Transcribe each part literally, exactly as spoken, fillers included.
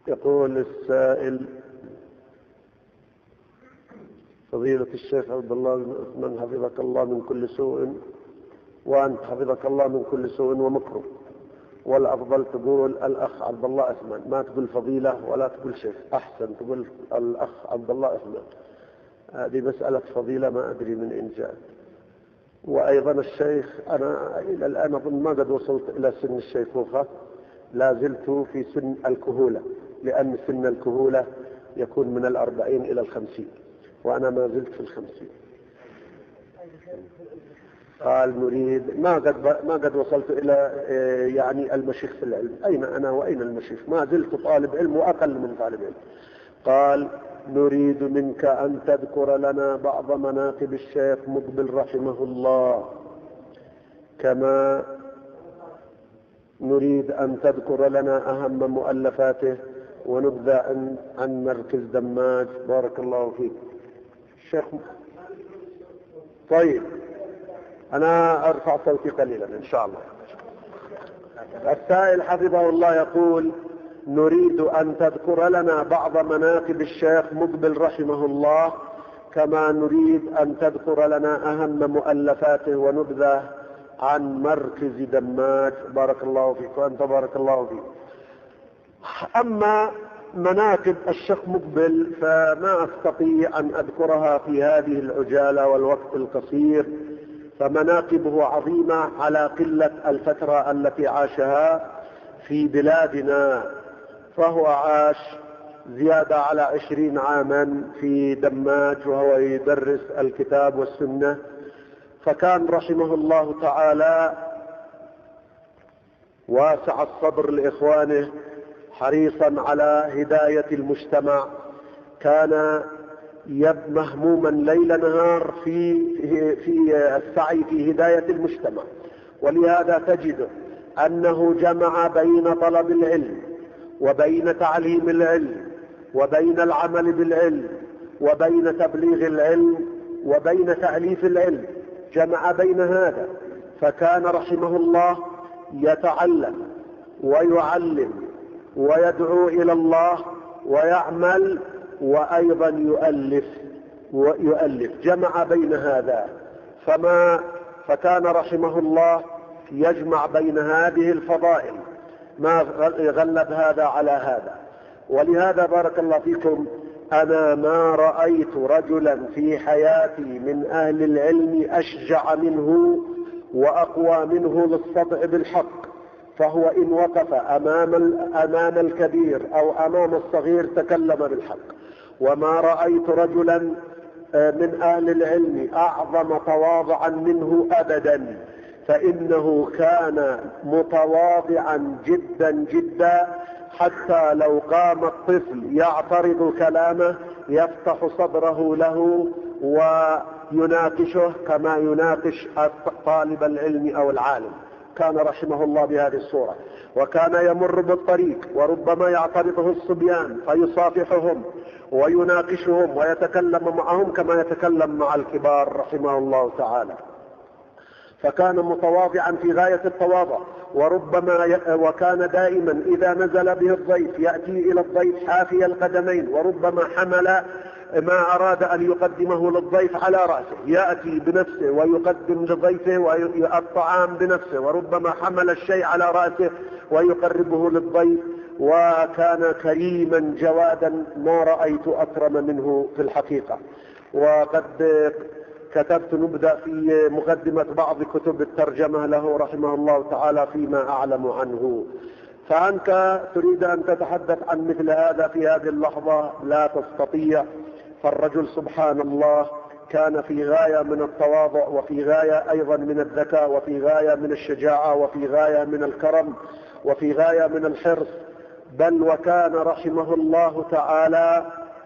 يقول السائل: فضيلة الشيخ عبد الله بن عثمان حفظك الله من كل سوء، وأنت حفظك الله من كل سوء ومكروه، والأفضل تقول الأخ عبد الله عثمان، ما تقول فضيلة ولا تقول شيخ، أحسن تقول الأخ عبد الله عثمان. هذه مسألة فضيلة ما أدري من إن جاءت. وأيضا الشيخ أنا إلى الآن أظن ما قد وصلت إلى سن الشيخوخة، لا زلت في سن الكهولة، لأن سن الكهولة يكون من الأربعين إلى الخمسين، وأنا ما زلت في الخمسين. قال نريد ما قد ما قد وصلت إلى يعني المشيخ في العلم. أين أنا وأين المشيخ؟ ما زلت طالب علم وأقل من طالب علم. قال نريد منك أن تذكر لنا بعض مناقب الشيخ مقبل رحمه الله، كما نريد أن تذكر لنا أهم مؤلفاته ونبذة عن, عن مركز دماج. بارك الله فيك الشيخ. طيب أنا أرفع صوتي قليلا إن شاء الله. السائل حفظه الله يقول نريد أن تذكر لنا بعض مناقب الشيخ مقبل رحمه الله، كما نريد أن تذكر لنا أهم مؤلفاته ونبذة عن مركز دماج. بارك الله فيك وأنت بارك الله فيك. أما مناقب الشيخ مقبل فما أستطيع أن أذكرها في هذه العجالة والوقت القصير، فمناقبه عظيمة على قلة الفترة التي عاشها في بلادنا. فهو عاش زيادة على عشرين عاما في دماج وهو يدرس الكتاب والسنة، فكان رحمه الله تعالى واسع الصبر لإخوانه، حريصا على هداية المجتمع، كان مهموما ليل نهار في في السعي في هداية المجتمع. ولهذا تجد أنه جمع بين طلب العلم وبين تعليم العلم وبين العمل بالعلم وبين تبليغ العلم وبين تأليف العلم، جمع بين هذا. فكان رحمه الله يتعلم ويعلم ويدعو إلى الله ويعمل وأيضا يؤلف ويؤلف جمع بين هذا. فما فكان رحمه الله يجمع بين هذه الفضائل، ما غلب هذا على هذا. ولهذا بارك الله فيكم أنا ما رأيت رجلا في حياتي من أهل العلم أشجع منه وأقوى منه للصدع بالحق. فهو إن وقف أمام أمام الكبير أو أمام الصغير تكلم بالحق. وما رأيت رجلا من أهل العلم أعظم تواضعا منه أبدا، فإنه كان متواضعا جدا جدا، حتى لو قام الطفل يعترض كلامه يفتح صدره له ويناقشه كما يناقش طالب العلم أو العالم. كان رحمه الله بهذه الصورة. وكان يمر بالطريق وربما يعترضه الصبيان فيصافحهم ويناقشهم ويتكلم معهم كما يتكلم مع الكبار رحمه الله تعالى. فكان متواضعا في غاية التواضع. وربما ي... وكان دائما إذا نزل به الضيف يأتي إلى الضيف حافي القدمين، وربما حمل ما أراد أن يقدمه للضيف على رأسه، يأتي بنفسه ويقدم لضيفه الطعام بنفسه، وربما حمل الشيء على رأسه ويقربه للضيف. وكان كريما جوادا ما رأيت أكرم منه في الحقيقة. وقد كتبت نبدأ في مقدمة بعض كتب الترجمة له رحمه الله تعالى فيما أعلم عنه. فأنت تريد أن تتحدث عن مثل هذا في هذه اللحظة لا تستطيع. فالرجل سبحان الله كان في غاية من التواضع وفي غاية أيضا من الذكاء وفي غاية من الشجاعة وفي غاية من الكرم وفي غاية من الحرص. بل وكان رحمه الله تعالى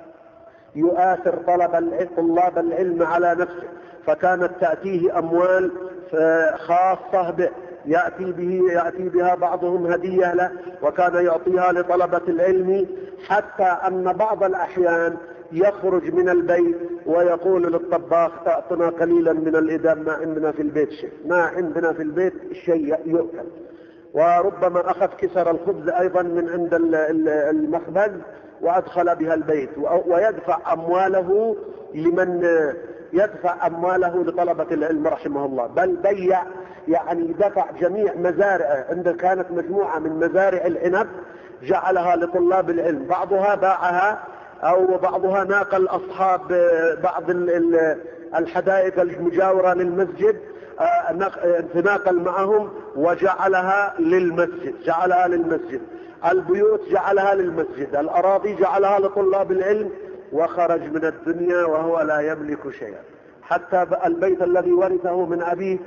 يؤثر طلب طلاب العلم على نفسه، فكانت تأتيه أموال خاصة به يأتي به يأتي بها بعضهم هدية له، وكان يعطيها لطلبة العلم، حتى أن بعض الأحيان يخرج من البيت ويقول للطباخ أعطنا قليلا من الإدام، ما عندنا في البيت شيء، ما عندنا في البيت شيء يؤكل. وربما أخذ كسر الخبز أيضا من عند المخبز وأدخل بها البيت، ويدفع أمواله لمن يدفع أمواله لطلبة العلم رحمه الله، بل بيع يعني دفع جميع مزارعه، عنده كانت مجموعة من مزارع العنب جعلها لطلاب العلم، بعضها باعها أو بعضها ناقل أصحاب بعض الحدائق المجاورة للمسجد تناقل معهم وجعلها للمسجد، جعلها للمسجد، البيوت جعلها للمسجد، الأراضي جعلها لطلاب العلم، وخرج من الدنيا وهو لا يملك شيئا. حتى البيت الذي ورثه من أبيه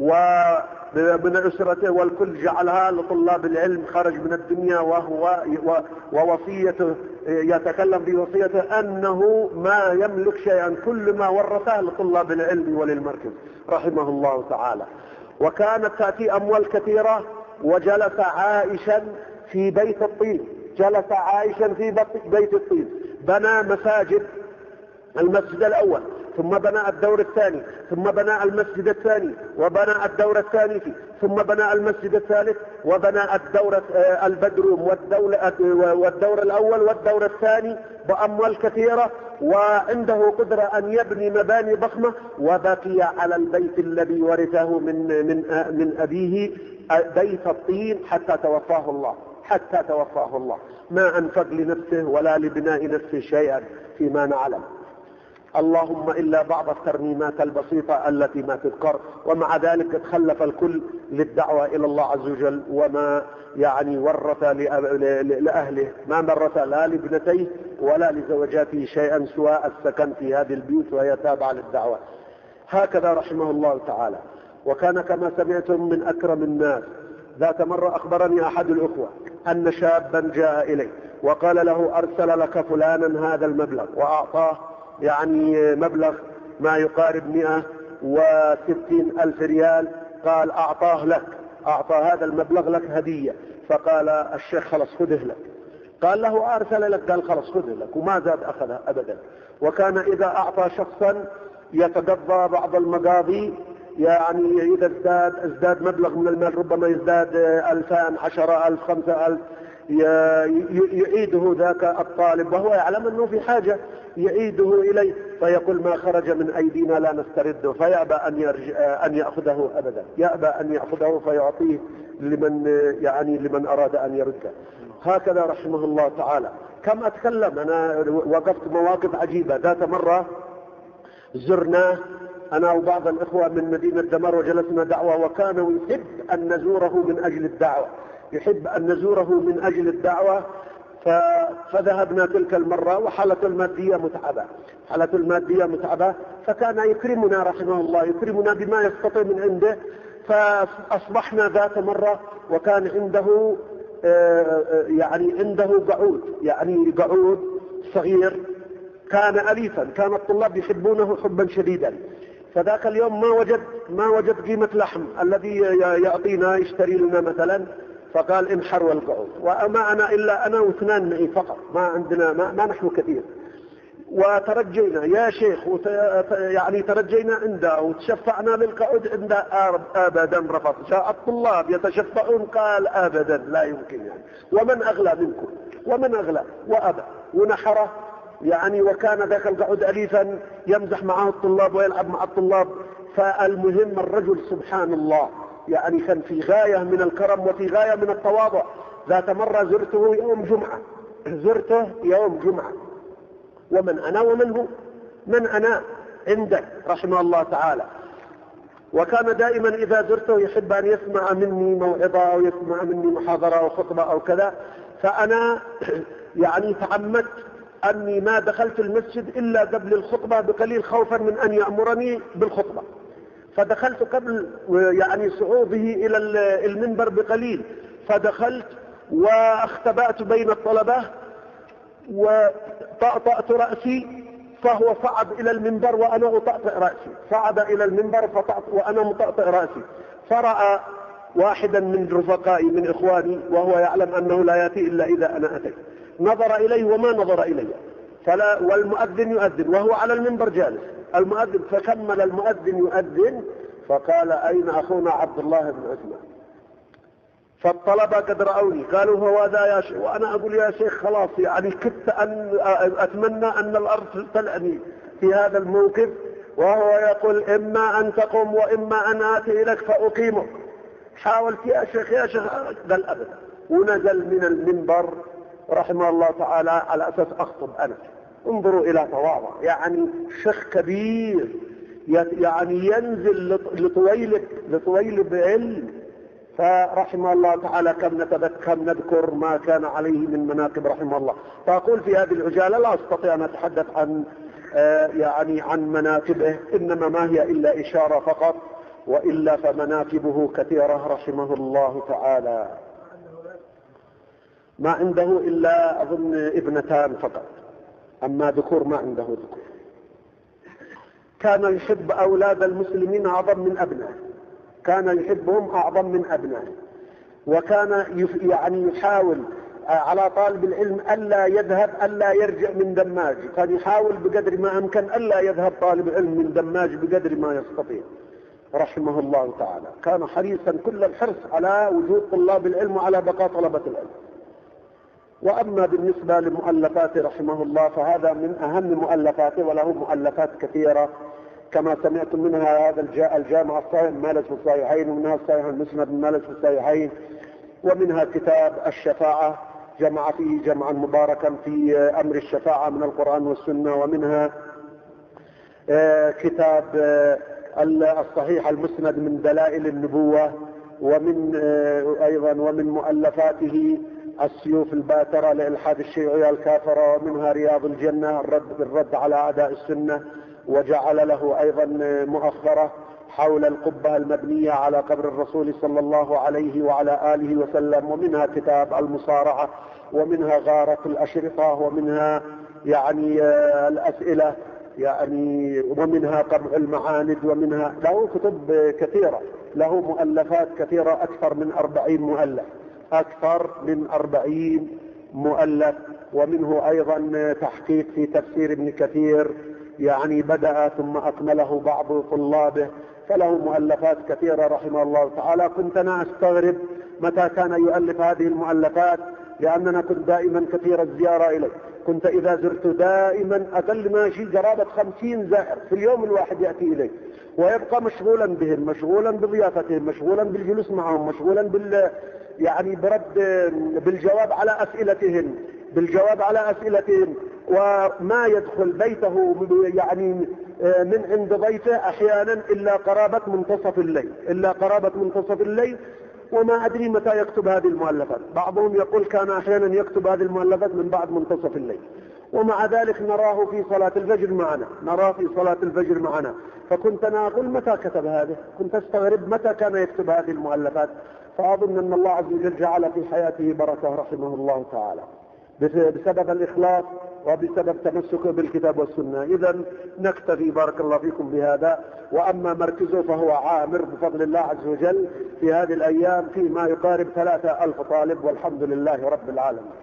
ومن أسرته والكل جعلها لطلاب العلم، خرج من الدنيا وهو ووصيته يتكلم بوصيته أنه ما يملك شيئا، كل ما ورثه لطلاب العلم وللمركز رحمه الله تعالى. وكانت تأتي أموال كثيرة، وجلس عائشا في بيت الطين، جلس عائشا في بيت الطين، بنى مساجد، المسجد الأول، ثم بنى الدور الثاني، ثم بنى المسجد الثاني وبنى الدور الثاني فيه، ثم بنى المسجد الثالث وبنى الدور البدروم والدور الأول والدور الثاني بأموال كثيرة، وعنده قدرة أن يبني مباني ضخمة. وبقي على البيت الذي ورثه من من من أبيه بيت الطين حتى توفاه الله، حتى توفاه الله، ما أنفق لنفسه ولا لبناء نفسه شيئا فيما نعلم، اللهم إلا بعض الترميمات البسيطة التي ما تذكر. ومع ذلك تخلف الكل للدعوة إلى الله عز وجل، وما يعني ورث لأهله، ما ورث لا لابنتيه ولا لزوجاته شيئا سوى السكن في هذه البيوت وهي تابعة للدعوة. هكذا رحمه الله تعالى. وكان كما سمعتم من أكرم الناس. ذات مرة أخبرني أحد الأخوة أن شابا جاء إليه وقال له أرسل لك فلانا هذا المبلغ، وأعطاه يعني مبلغ ما يقارب مئة وستين ألف ريال، قال أعطاه لك، أعطى هذا المبلغ لك هدية. فقال الشيخ خلص خذه لك. قال له أرسل لك، قال خلص خذه لك، وما زاد أخذها أبدا. وكان إذا أعطى شخصا يتقضى بعض المقاضي، يعني إذا ازداد, ازداد مبلغ من المال، ربما يزداد ألفان، عشرة ألف، خمسة ألف، يعيده ذاك الطالب وهو يعلم أنه في حاجة، يعيده إليه فيقول ما خرج من أيدينا لا نسترده، فيأبى أن, يرجع أن يأخذه أبدا، يأبى أن يأخذه فيعطيه لمن يعني لمن أراد أن يرده. هكذا رحمه الله تعالى. كم أتكلم أنا، وقفت مواقف عجيبة. ذات مرة زرناه أنا وبعض الإخوة من مدينة دمر وجلسنا دعوة، وكان يحب أن نزوره من أجل الدعوة، يحب أن نزوره من أجل الدعوة. فذهبنا تلك المرة وحالته المادية متعبة، حالته المادية متعبة، فكان يكرمنا رحمه الله، يكرمنا بما يستطيع من عنده. فأصبحنا ذات مرة وكان عنده يعني عنده قعود، يعني قعود صغير كان أليفا، كان الطلاب يحبونه حبا شديدا. فذاك اليوم ما وجد ما وجد قيمة لحم الذي يعطينا يشتري لنا مثلا، فقال انحروا القعود، وما أنا إلا أنا واثنان معي فقط، ما عندنا ما, ما نحن كثير. وترجينا يا شيخ يعني ترجينا عنده وتشفعنا للقعود عنده، أبدا رفض. جاء الطلاب يتشفعون قال أبدا لا يمكن، يعني ومن أغلى منكم، ومن أغلى، وأبى ونحره يعني. وكان ذاك القعود أليفا يمزح معه الطلاب ويلعب مع الطلاب. فالمهم الرجل سبحان الله يعني كان في غاية من الكرم وفي غاية من التواضع. ذات مرة زرته يوم جمعة، زرته يوم جمعة، ومن أنا ومن هو، من أنا عنده رحمه الله تعالى. وكان دائما إذا زرته يحب أن يسمع مني موعظة أو يسمع مني محاضرة أو خطبة أو كذا. فأنا يعني تعمدت أني ما دخلت المسجد إلا قبل الخطبة بقليل، خوفا من أن يأمرني بالخطبة. فدخلت قبل يعني صعوده إلى المنبر بقليل، فدخلت واختبأت بين الطلبة وطأطأت رأسي، فهو صعد إلى المنبر وأنا أطأطئ رأسي، صعد إلى المنبر فطأط وأنا مطأطئ رأسي. فرأى واحدا من رفقائي من إخواني وهو يعلم أنه لا يأتي إلا إذا أنا أتيت، نظر إليه وما نظر إلي، فلا والمؤذن يؤذن وهو على المنبر جالس، المؤذن فكمل المؤذن يؤذن، فقال أين أخونا عبد الله بن عثمان؟ فالطلبة قد رأوني قالوا هو ذا يا شيخ، وأنا أقول يا شيخ خلاص يعني كنت أن أتمنى أن الأرض تلعني في هذا الموقف، وهو يقول إما أن تقوم وإما أن آتي لك فأقيمك. حاولت يا شيخ يا شيخ، قال أبدا، ونزل من المنبر رحمه الله تعالى على أساس أخطب أنا. انظروا إلى تواضع، يعني شيخ كبير يعني ينزل لطويلب لطويلب علم، فرحمه الله تعالى كم نتذكر نذكر ما كان عليه من مناقب رحمه الله. فأقول في هذه العجالة لا أستطيع أن أتحدث عن آه يعني عن مناقبه، إنما ما هي إلا إشارة فقط، وإلا فمناقبه كثيرة رحمه الله تعالى. ما عنده إلا أظن ابنتان فقط، أما ذكور ما عنده ذكور. كان يحب أولاد المسلمين أعظم من أبنائه، كان يحبهم أعظم من أبنائه، وكان يعني يحاول على طالب العلم ألا يذهب ألا يرجع من دماج، كان يحاول بقدر ما أمكن ألا يذهب طالب العلم من دماج بقدر ما يستطيع رحمه الله تعالى. كان حريصا كل الحرص على وجود طلاب العلم وعلى بقاء طلبة العلم. وأما بالنسبة لمؤلفاته رحمه الله فهذا من أهم مؤلفاته، وله مؤلفات كثيرة كما سمعتم، منها هذا الجامع الصحيح المالج في الصحيحين، ومنها الصحيح المسند المالج في الصحيحين، ومنها كتاب الشفاعة جمع فيه جمعا مباركا في أمر الشفاعة من القرآن والسنة، ومنها كتاب الصحيح المسند من دلائل النبوة، ومن أيضا ومن مؤلفاته السيوف الباترة لإلحاد الشيوعية الكافرة، ومنها رياض الجنة الرد بالرد على أعداء السنة، وجعل له أيضا مؤخرة حول القبة المبنية على قبر الرسول صلى الله عليه وعلى آله وسلم، ومنها كتاب المصارعة، ومنها غارة الأشرطة، ومنها يعني الأسئلة يعني، ومنها قمع المعاند، ومنها له كتب كثيرة، له مؤلفات كثيرة أكثر من أربعين مؤلف أكثر من أربعين مؤلف. ومنه أيضا تحقيق في تفسير ابن كثير، يعني بدأ ثم أكمله بعض طلابه، فله مؤلفات كثيرة رحمه الله تعالى. كنت أنا أستغرب متى كان يؤلف هذه المؤلفات، لأننا كنت دائما كثير الزيارة إليه، كنت إذا زرت دائما أقل ما شيء قرابة خمسين زائر في اليوم الواحد يأتي إليه، ويبقى مشغولا بهم، مشغولا بضيافتهم، مشغولا بالجلوس معهم، مشغولا بال يعني برد بالجواب على أسئلتهم بالجواب على أسئلتهم وما يدخل بيته يعني من عند ضيفه أحيانا إلا قرابة منتصف الليل إلا قرابة منتصف الليل وما أدري متى يكتب هذه المؤلفات. بعضهم يقول كان أحيانا يكتب هذه المؤلفات من بعد منتصف الليل، ومع ذلك نراه في صلاة الفجر معنا نراه في صلاة الفجر معنا فكنت أنا أقول متى كتب هذه، كنت أستغرب متى كان يكتب هذه المؤلفات. فأظن أن الله عز وجل جعل في حياته بركة رحمه الله تعالى بسبب الإخلاص وبسبب تمسكه بالكتاب والسنة. إذا نكتفي بارك الله فيكم بهذا. وأما مركزه فهو عامر بفضل الله عز وجل في هذه الأيام في ما يقارب ثلاثة ألف طالب، والحمد لله رب العالمين.